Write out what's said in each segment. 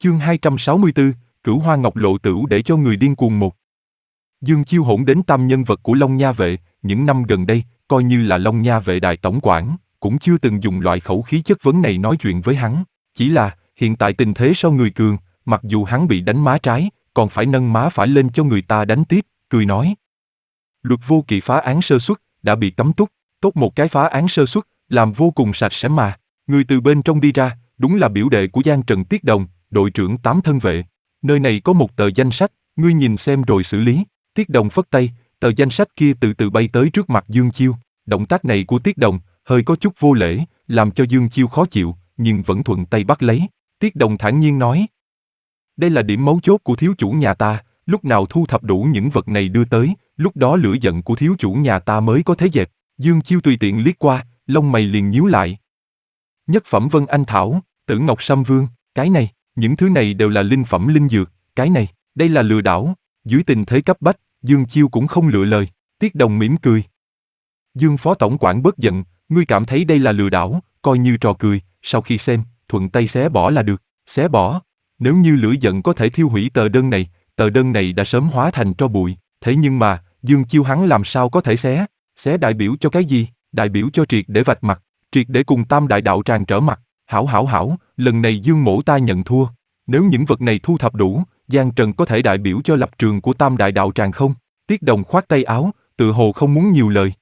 Chương 264, Cửu Hoa Ngọc Lộ Tửu để cho người điên cuồng một. Dương Chiêu hỗn đến tam nhân vật của Long Nha Vệ, những năm gần đây, coi như là Long Nha Vệ đại tổng quản, cũng chưa từng dùng loại khẩu khí chất vấn này nói chuyện với hắn. Chỉ là, hiện tại tình thế so người cường, mặc dù hắn bị đánh má trái, còn phải nâng má phải lên cho người ta đánh tiếp, cười nói. Luật vô kỵ phá án sơ suất, đã bị cấm túc, tốt một cái phá án sơ suất, làm vô cùng sạch sẽ mà. Người từ bên trong đi ra, đúng là biểu đệ của Giang Trần Tiết Đồng, đội trưởng 8 thân vệ. Nơi này có một tờ danh sách, ngươi nhìn xem rồi xử lý. Tiết Đồng phất tay, tờ danh sách kia từ từ bay tới trước mặt Dương Chiêu. Động tác này của Tiết Đồng, hơi có chút vô lễ, làm cho Dương Chiêu khó chịu, nhưng vẫn thuận tay bắt lấy. Tiết Đồng thản nhiên nói. Đây là điểm mấu chốt của thiếu chủ nhà ta, lúc nào thu thập đủ những vật này đưa tới, lúc đó lửa giận của thiếu chủ nhà ta mới có thế dẹp. Dương Chiêu tùy tiện liếc qua, lông mày liền nhíu lại. Nhất phẩm Vân Anh Thảo, Tử Ngọc Sâm Vương, cái này, những thứ này đều là linh phẩm linh dược, cái này, đây là lừa đảo. Dưới tình thế cấp bách, Dương Chiêu cũng không lựa lời. Tiết Đồng mỉm cười. Dương Phó Tổng quản bớt giận, ngươi cảm thấy đây là lừa đảo, coi như trò cười, sau khi xem, thuận tay xé bỏ là được. Xé bỏ? Nếu như lửa giận có thể thiêu hủy tờ đơn này đã sớm hóa thành tro bụi. Thế nhưng mà, Dương Chiêu hắn làm sao có thể xé? Xé đại biểu cho cái gì? Đại biểu cho triệt để vạch mặt, triệt để cùng Tam Đại Đạo Tràng trở mặt. Hảo, lần này Dương mỗ ta nhận thua. Nếu những vật này thu thập đủ, Giang Trần có thể đại biểu cho lập trường của Tam Đại Đạo Tràng không? Tiết Đồng khoát tay áo, tự hồ không muốn nhiều lời.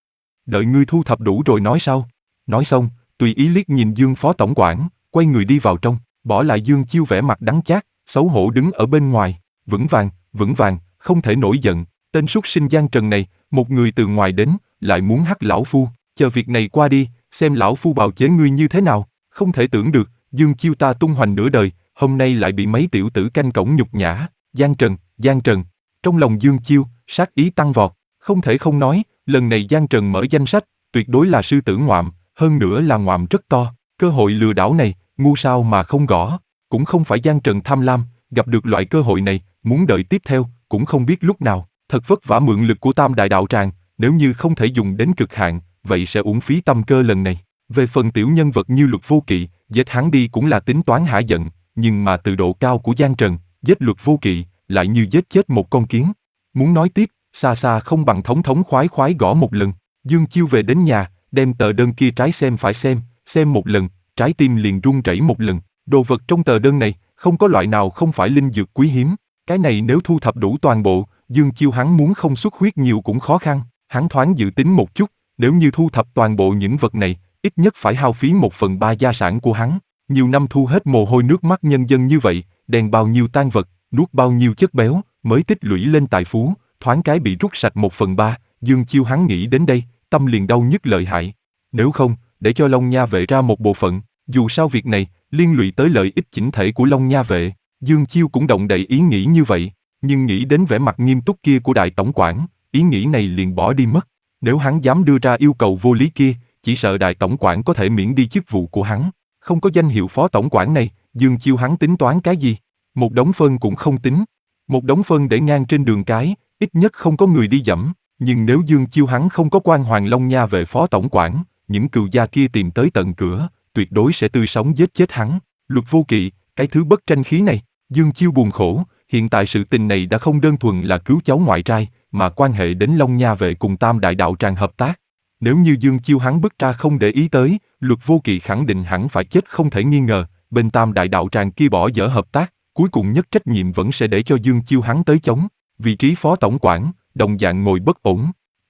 Đợi ngươi thu thập đủ rồi nói sau. Nói xong, tùy ý liếc nhìn Dương Phó Tổng quản, quay người đi vào trong, bỏ lại Dương Chiêu vẻ mặt đắng chát, xấu hổ đứng ở bên ngoài. Vững vàng, không thể nổi giận. Tên súc sinh Giang Trần này, một người từ ngoài đến, lại muốn hắc lão phu, chờ việc này qua đi, xem lão phu bào chế ngươi như thế nào. Không thể tưởng được, Dương Chiêu ta tung hoành nửa đời, hôm nay lại bị mấy tiểu tử canh cổng nhục nhã. Giang Trần. Trong lòng Dương Chiêu, sát ý tăng vọt, không thể không nói, lần này Giang Trần mở danh sách, tuyệt đối là sư tử ngoạm, hơn nữa là ngoạm rất to. Cơ hội lừa đảo này, ngu sao mà không gõ. Cũng không phải Giang Trần tham lam, gặp được loại cơ hội này, muốn đợi tiếp theo, cũng không biết lúc nào. Thật vất vả mượn lực của Tam Đại Đạo Tràng, nếu như không thể dùng đến cực hạn, vậy sẽ uổng phí tâm cơ lần này. Về phần tiểu nhân vật như Luật Vô Kỵ, giết hắn đi cũng là tính toán hả giận, nhưng mà từ độ cao của Giang Trần, giết Luật Vô Kỵ, lại như giết chết một con kiến. Muốn nói tiếp, xa không bằng thống khoái gõ một lần. Dương Chiêu về đến nhà, đem tờ đơn kia trái xem phải xem một lần, trái tim liền run rẩy một lần. Đồ vật trong tờ đơn này, không có loại nào không phải linh dược quý hiếm. Cái này nếu thu thập đủ toàn bộ, Dương Chiêu hắn muốn không xuất huyết nhiều cũng khó khăn. Hắn thoáng dự tính một chút, nếu như thu thập toàn bộ những vật này, ít nhất phải hao phí 1/3 gia sản của hắn. Nhiều năm thu hết mồ hôi nước mắt nhân dân như vậy, đèn bao nhiêu tang vật, nuốt bao nhiêu chất béo, mới tích lũy lên tài phú, thoáng cái bị rút sạch 1/3, Dương Chiêu hắn nghĩ đến đây, tâm liền đau nhức lợi hại. Nếu không, để cho Long Nha Vệ ra một bộ phận, dù sao việc này, liên lụy tới lợi ích chỉnh thể của Long Nha Vệ, Dương Chiêu cũng động đậy ý nghĩ như vậy, nhưng nghĩ đến vẻ mặt nghiêm túc kia của đại tổng quản, ý nghĩ này liền bỏ đi mất. Nếu hắn dám đưa ra yêu cầu vô lý kia, chỉ sợ đại tổng quản có thể miễn đi chức vụ của hắn. Không có danh hiệu phó tổng quản này, Dương Chiêu hắn tính toán cái gì? Một đống phân cũng không tính. Một đống phân để ngang trên đường cái, ít nhất không có người đi dẫm. Nhưng nếu Dương Chiêu hắn không có quan Hoàng Long Nha Vệ phó tổng quản, những cừu gia kia tìm tới tận cửa, tuyệt đối sẽ tươi sống giết chết hắn. Luật Vô Kỵ, cái thứ bất tranh khí này. Dương Chiêu buồn khổ, hiện tại sự tình này đã không đơn thuần là cứu cháu ngoại trai, mà quan hệ đến Long Nha Vệ cùng Tam Đại Đạo Tràng hợp tác. Nếu như Dương Chiêu hắn bứt ra không để ý tới, Luật Vô Kỵ khẳng định hẳn phải chết không thể nghi ngờ, bên Tam Đại Đạo Tràng kia bỏ dở hợp tác, cuối cùng nhất trách nhiệm vẫn sẽ để cho Dương Chiêu hắn tới chống. Vị trí phó tổng quản, đồng dạng ngồi bất ổn.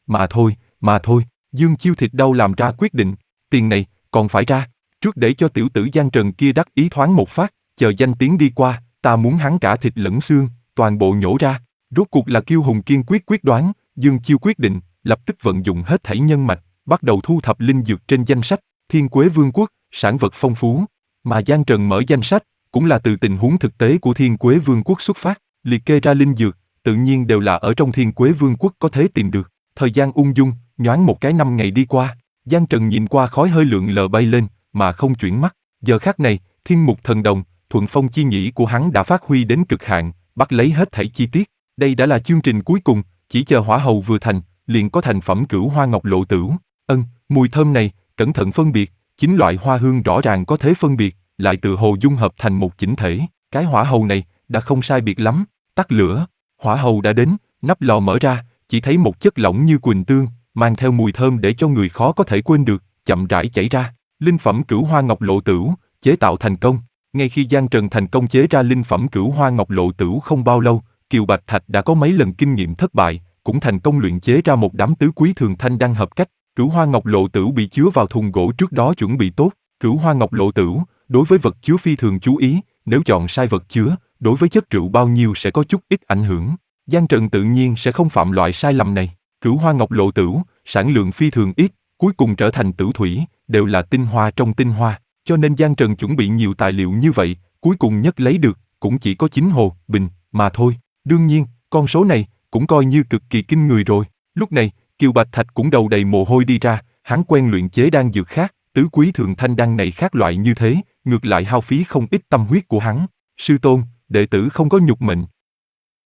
Mà thôi, Dương Chiêu thịt đau làm ra quyết định, tiền này, còn phải ra, trước để cho tiểu tử Giang Trần kia đắc ý thoáng một phát, chờ danh tiếng đi qua, ta muốn hắn cả thịt lẫn xương, toàn bộ nhổ ra. Rốt cuộc là Kiêu Hùng kiên quyết đoán, Dương Chiêu quyết định, lập tức vận dụng hết thảy nhân mạch, bắt đầu thu thập linh dược trên danh sách, Thiên Quế Vương quốc, sản vật phong phú. Mà Giang Trần mở danh sách, cũng là từ tình huống thực tế của Thiên Quế Vương quốc xuất phát, liệt kê ra linh dược, tự nhiên đều là ở trong Thiên Quế Vương quốc có thể tìm được. Thời gian ung dung, nhoáng một cái 5 ngày đi qua, Giang Trần nhìn qua khói hơi lượn lờ bay lên, mà không chuyển mắt. Giờ khắc này, Thiên Mục Thần Đồng, Thuận Phong chi nhĩ của hắn đã phát huy đến cực hạn, bắt lấy hết thảy chi tiết. Đây đã là chương trình cuối cùng, chỉ chờ hỏa hầu vừa thành, liền có thành phẩm Cửu Hoa Ngọc Lộ Tửu. Mùi thơm này, cẩn thận phân biệt, 9 loại hoa hương rõ ràng có thể phân biệt, lại tự hồ dung hợp thành một chỉnh thể. Cái hỏa hầu này, đã không sai biệt lắm, tắt lửa. Hỏa hầu đã đến, nắp lò mở ra, chỉ thấy một chất lỏng như quỳnh tương, mang theo mùi thơm để cho người khó có thể quên được, chậm rãi chảy ra. Linh phẩm Cửu Hoa Ngọc Lộ Tửu, chế tạo thành công. Ngay khi Giang Trần thành công chế ra linh phẩm Cửu Hoa Ngọc Lộ Tửu không bao lâu, Kiều Bạch Thạch đã có mấy lần kinh nghiệm thất bại, cũng thành công luyện chế ra một đám tứ quý thường thanh đan hợp cách. Cửu Hoa Ngọc Lộ Tửu bị chứa vào thùng gỗ trước đó chuẩn bị tốt. Cửu Hoa Ngọc Lộ Tửu, đối với vật chứa phi thường chú ý, nếu chọn sai vật chứa, đối với chất rượu bao nhiêu sẽ có chút ít ảnh hưởng. Giang Trần tự nhiên sẽ không phạm loại sai lầm này. Cửu Hoa Ngọc Lộ Tửu, sản lượng phi thường ít, cuối cùng trở thành tửu thủy, đều là tinh hoa trong tinh hoa, cho nên Giang Trần chuẩn bị nhiều tài liệu như vậy, cuối cùng nhất lấy được, cũng chỉ có 9 hồ, bình, mà thôi. Đương nhiên, con số này, cũng coi như cực kỳ kinh người rồi. Lúc này, Kiều Bạch Thạch cũng đầu đầy mồ hôi đi ra, hắn quen luyện chế đan dược khác, tứ quý thường thanh đan này khác loại như thế, ngược lại hao phí không ít tâm huyết của hắn. Sư tôn, đệ tử không có nhục mệnh,